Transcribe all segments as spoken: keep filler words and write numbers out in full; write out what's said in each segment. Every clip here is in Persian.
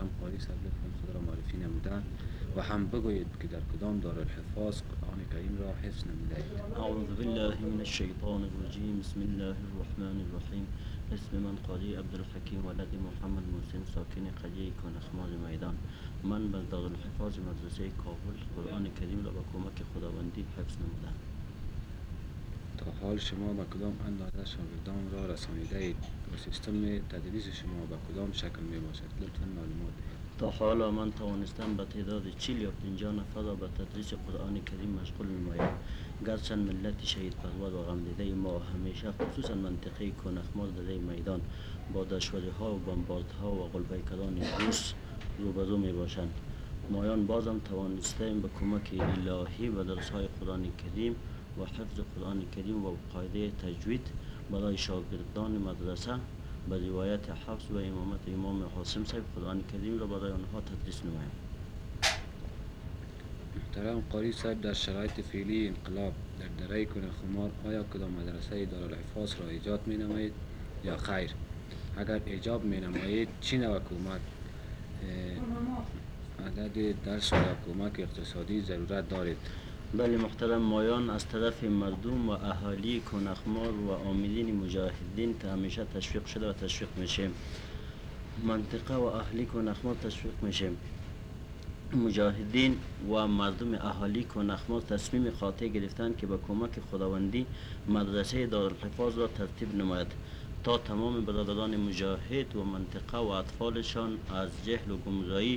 محترم قاری صاحب لطفاً خود را معرفی نمودن و هم بگویید که در کدام دارالحفاظ قرآن کریم را حفظ نموده اید. اعوذ بالله من الشیطان الرجیم. بسم الله الرحمن الرحیم. اسم من قاضی عبدالحکیم ولد محمد محسن ساکن قریه کنخماز میدان. من به دارالحفاظ مدرسه کابل قرآن کریم را با کمک خداوندی حفظ نمودم. تا حال شما به کدام اندازه شاگردان را رسانیده اید و سیستم تدریس شما به کدام شکل می باشد؟ لطفاً معلومات دهید. تا حالا من توانستم به تعداد چهل یا پنجاه نفر را به تدریس قرآن کریم مشغول نمایم. گرچند ملت شهید پرور و غمدیده ما همیشه خصوصا منطقه کنخمار در میدان با دشواری ها و بمباردها و غلبیکران روس روبرو می باشند، مایان بازم توانستیم به کمک الهی و درس های قرآن کریم و حفظ قرآن کریم و قاعده تجوید برای شاگردان مدرسه به روایت حفظ و امامت امام حاسم صاحب قرآن کریم را برای آنها تدریس نمایم. محترم قاری صاحب، در شرایط فعلی انقلاب در دره کنخمار آیا کدام مدرسه دارالحفاظ را ایجاد می نمایید یا خیر؟ اگر ایجاب می نمایید چی نوع کمک عدد درس و یا کمک اقتصادی ضرورت دارید؟ بله محترم، مایان از طرف مردم و اهالی کنخمار و عاملین مجاهدین تا همیشه تشویق شده و تشویق میشیم. منطقه و اهالی کنخمار تشویق میشیم. مجاهدین و مردم اهالی کنخمار تصمیم قاطع گرفتند که با کمک خداوندی مدرسه دارالحفاظ را ترتیب نماید تا تمام برادران مجاهد و منطقه و اطفالشان از جهل و گمراهی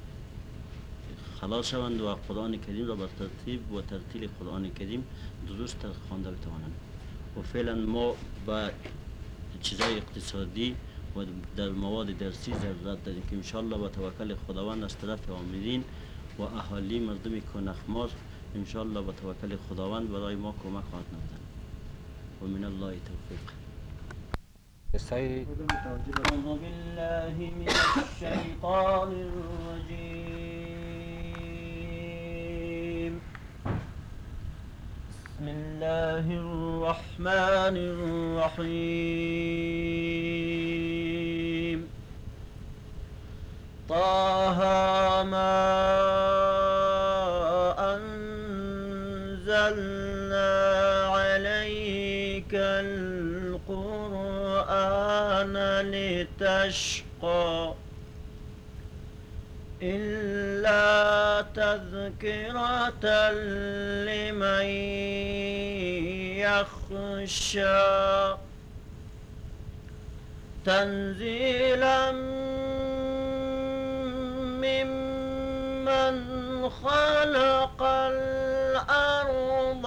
خلاص شوند و قرآن کریم را بر ترتیب و ترتیل قرآن کریم درست خوانده بتوانند. و فعلا ما به چیزای اقتصادی و در مواد درسی ضرورت داریم که انشاءالله با توکل خداوند از طرف عاملین و اهالی مردم کنخمار انشاءالله با توکل خداوند برای ما کمک خواهد نمودند و من الله توفیق. اعوذ بالله من الشیطان الرجیم. بسم الله الرحمن الرحیم. طه ما انزلنا عليك القرآن لتشقى إلا تذكرة لمن يخشى تنزيلا ممن خلق الأرض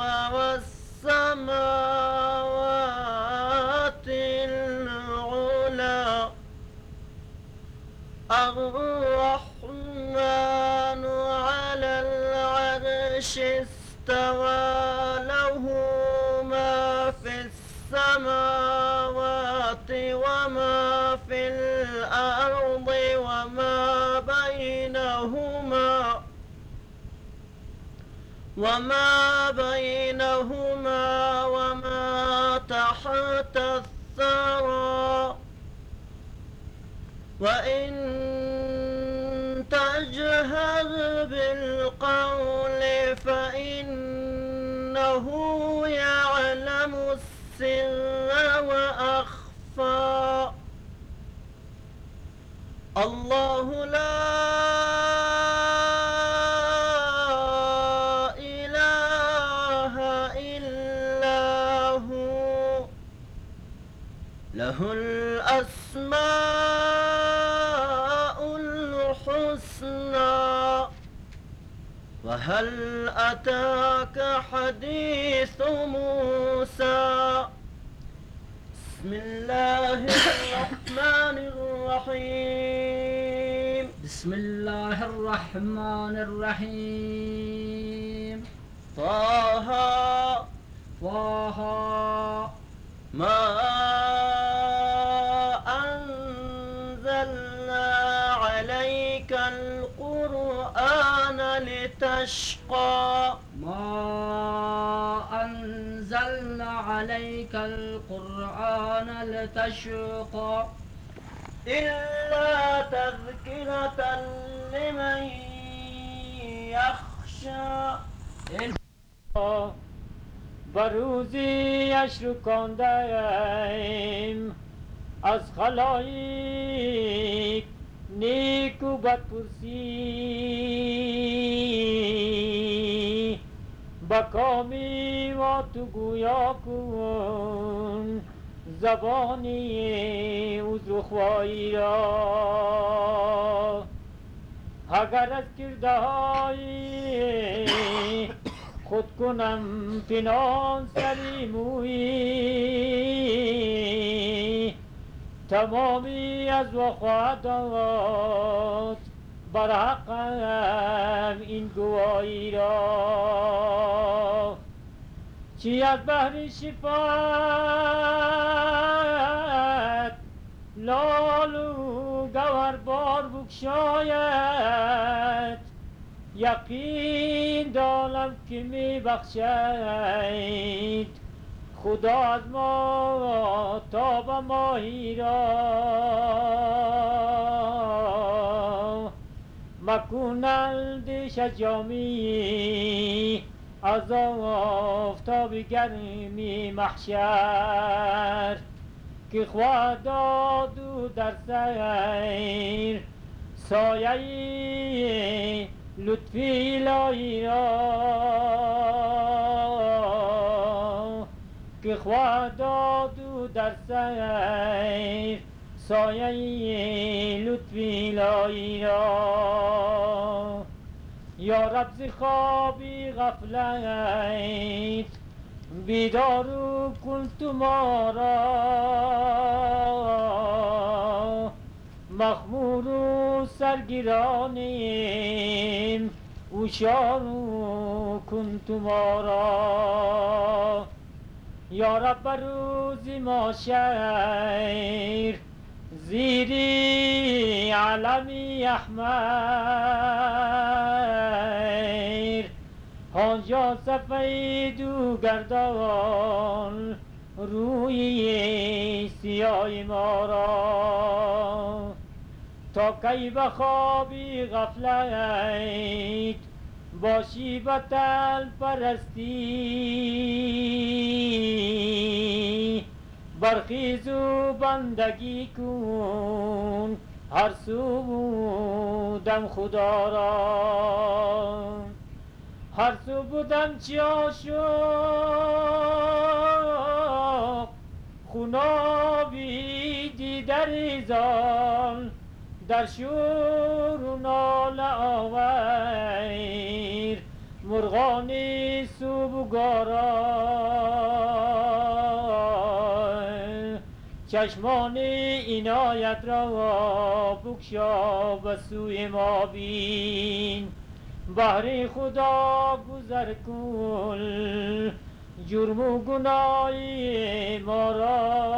والسماوات العلى الرحمن على العرش استوى له ما في السماوات وما في الأرض وما بينهما وما بينهما وما تحت الثرى وإن تجهر بالقول فإنه يعلم السر وأخفى. الله لا إله إلا هو له الأسماء الحسنى. وهل أتاك حديث موسى؟ بسم الله الرحمن الرحيم. بسم الله الرحمن الرحيم. طه طه ما أنزلنا عليك القرآن لتشقى ما أنزلنا عليك القرآن لتشقى إلا تذكرة يخشى بروزی اشرو کاندیم از خلایق نیک و بد پرسی با کامی و تو گویا کن زبانی عذر و خواهی را اگر از کرده های خود کنم پنهان سری مویی تمامی از وفادات بر حقم این گواهی را چی از بحر شفاعت لال و گوهر بار بگشاید یقین دارم که می بخشید خدا از ما تاب ماهی را مکنند شجامی از آفتاب گرمی محشر که خواهد داد و در سیر سایه لطفی الهی را که خواهد داد و در سیر سایه لطفی الهی را یا رب ز خوابی غفلت بیدار و کن تو ما را مخمور و سرگرانیم هوشیار و کن تو ما را یا رب بر روز محشر زیری علمی احمر آنجا سفید و گردان روی سیاه ما را تا کی به خوابی غفلت باشی بطل پرستی برخیز و بندگی کن هر سو بودم خدا را هر سو بودم چی عاشق خونابی دیده ریزان در شور و ناله آور مرغانی سوبگاران چشمان عنایت را بگشا به سوی ما بین بهر خدا گذر کن جرم و گناه ما را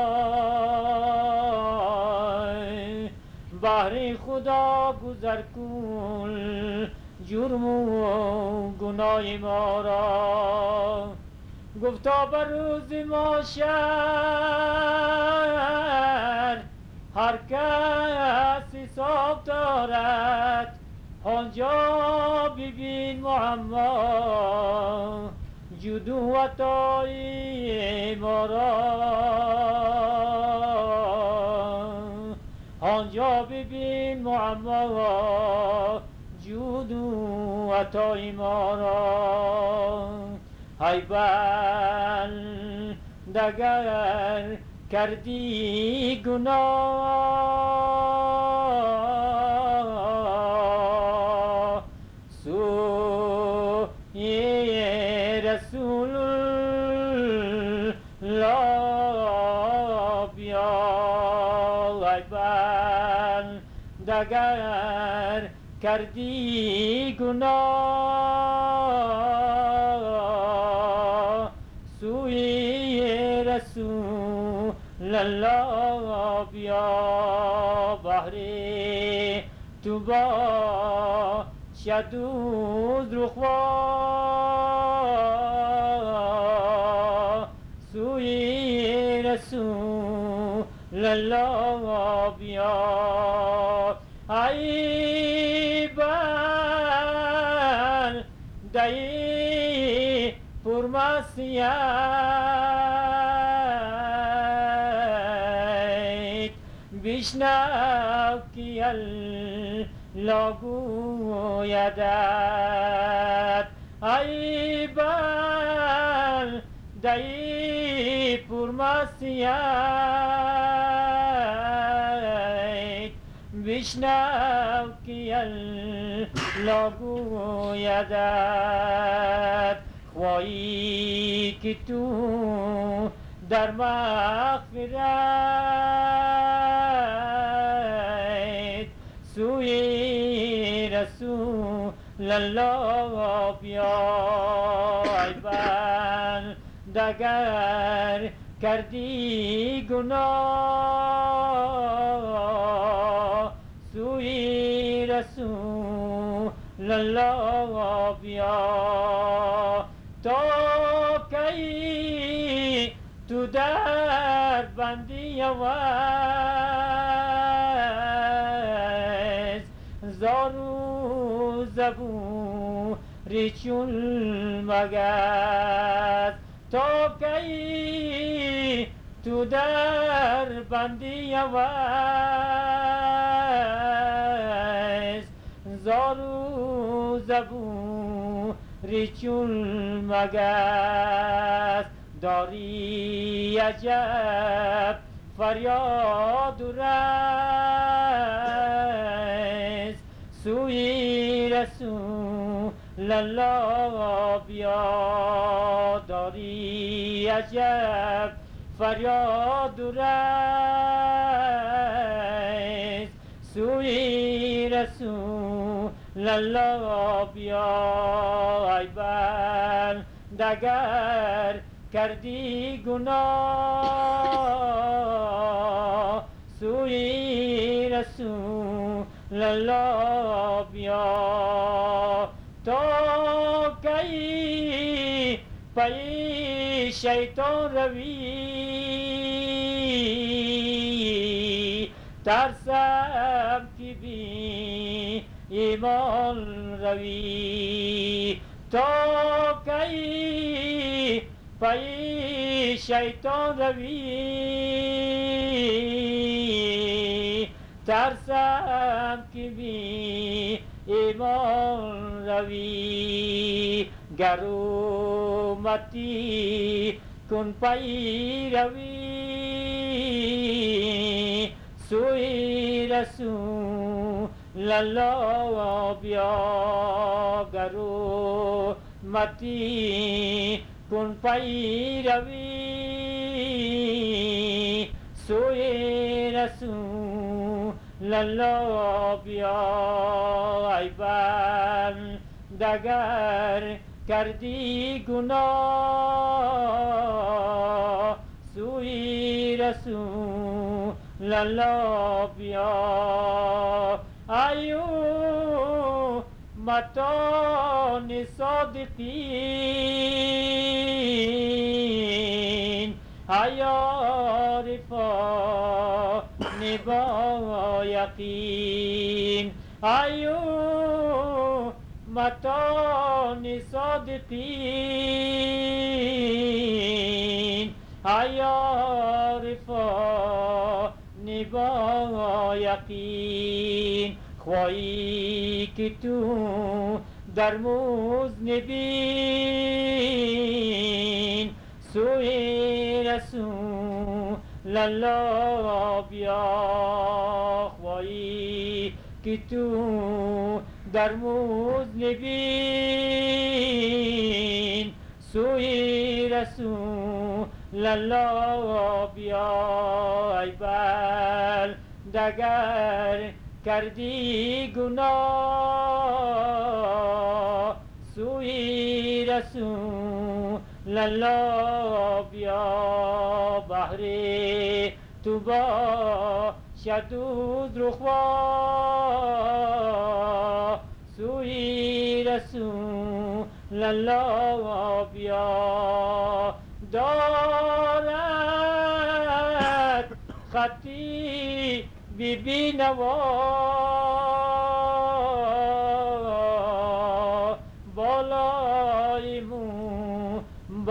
بهر خدا گذر کن جرم و گناه ما را گفتا بر روز محشر هر کس حساب دارد آنجا ببین محمد جود و عطای ما را آنجا ببین محمد جود و عطای ما را ای بندگر کردی گناه سوی رسول الله بیا ای بندگر کردی گناه سوی رسول الله بیا بهر تو با شدود رخوا سوی رسول الله بیا ای بندگر معصیت بشنو که الله گویدت ای بنده پر معصیت بشنو که الله گویدت خواهی که تو در مغفرت سوی رسول الله بیای بندگر کردی گناه سوی رسول الله بیا تا کی تو در بندی وز زارو زبوری چون مگس تا کی تو در بندی وز زارو زبوری چون مگس داری عجب فریاد و رس سوی رسول الله بیا داری عجب فریاد و رس سوی رسول الله بیا ای بندگر کردی گناه سوی رسول الله بیا تا کی پی شیطان روی ترسم که بی ایمان روی تا کی پی شیطان روی ترسم که بی ایمان روی گر امتی کن پی روی سوی رسول الله بیا گر امتی کن پی روی سوی رسول الله بیا ای بندگر کردی گناه سوی رسول الله بیا ایو متان صادقین ای عارفان با یقین ایو متان صادقین ای عارفان با یقین خواهی که تو در مذنبین سوی رسول الله بیا خواهی که تو در مذنبین سوی رسول الله بیا ای بندگر کردی گناه سوی رسول الله بیا بهر تو با شدود رخوا سوی رسول الله بیا دارد خطی بی بی نوا بالای مو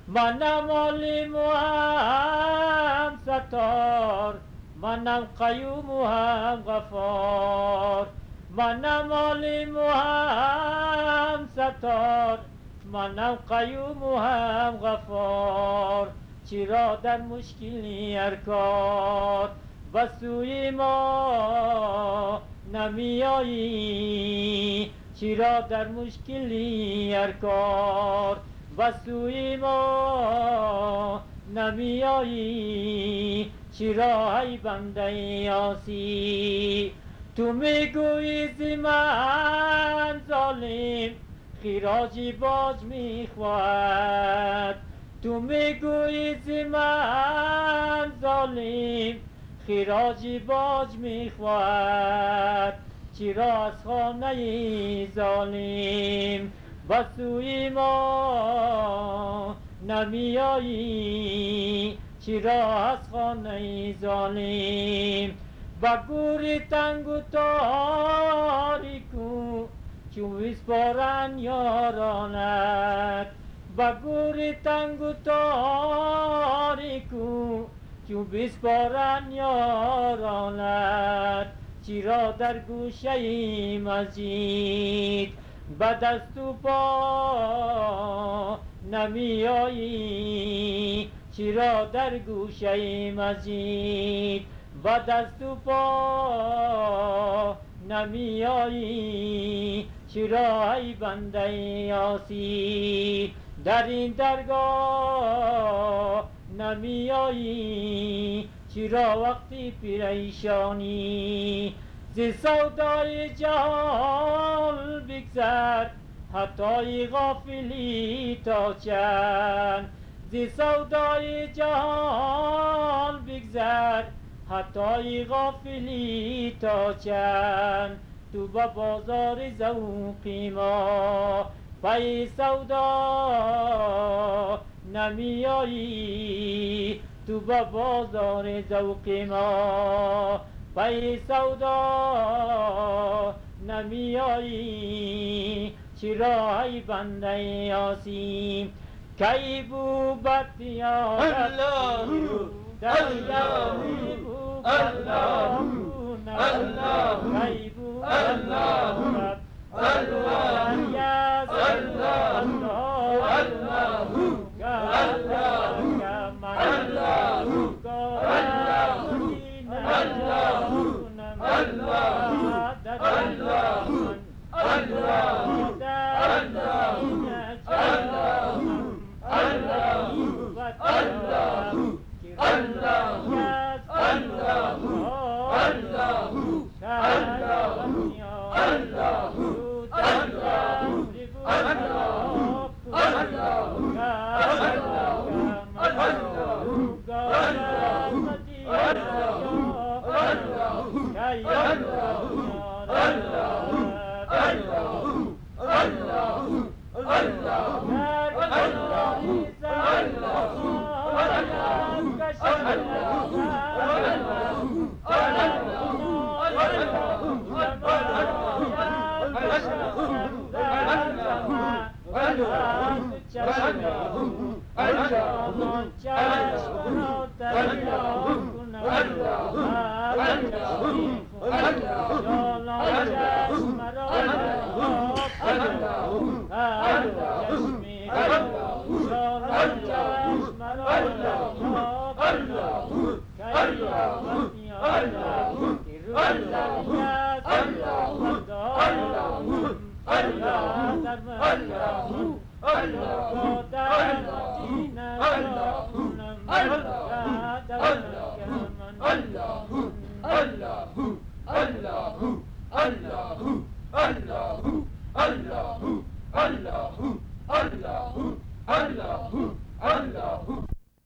منم عالم و هم ستار، منم قیوم و هم غفار. منم عالم و هم ستار، منم قیوم و هم غفار. چرا در مشکلی هر کار به سوی ما نمیایی؟ چرا در مشکلی هر کار به سوی ما نمیایی؟ چرا ای بنده عاصی تو میگویی ز من ظالم خراج باج میخواهد؟ تو میگویی ز من ظالم خراج باج میخواهد. چرا از خانه ظالم به سوی ما نمیایی؟ چرا از خانه ظالم به گوری تنگ و تاریکو چون بسپارن یارانت؟ به گوری تنگ و تاریکو چون بسپارن یارانت؟ چرا در گوشه مسجد به دست و پا نمیایی؟ چرا در گوشه مسجد به دست و پا نمیایی؟ چرا ای بنده عاصی در این درگاه نمیایی؟ چرا وقتی پریشانی ز سودای جهان بگذر حتی غافلی تا چند؟ ز سودای جهان بگذر حتی غافلی تا چند؟ تو به بازار ذوق ما پی سودا نمیایی؟ تو به بازار ذوق ما پی سودا نمیایی؟ چرا ای بنده عاصی کی بو بطیارت در یاری بو بطیارت کی بو بطیارت الله Allah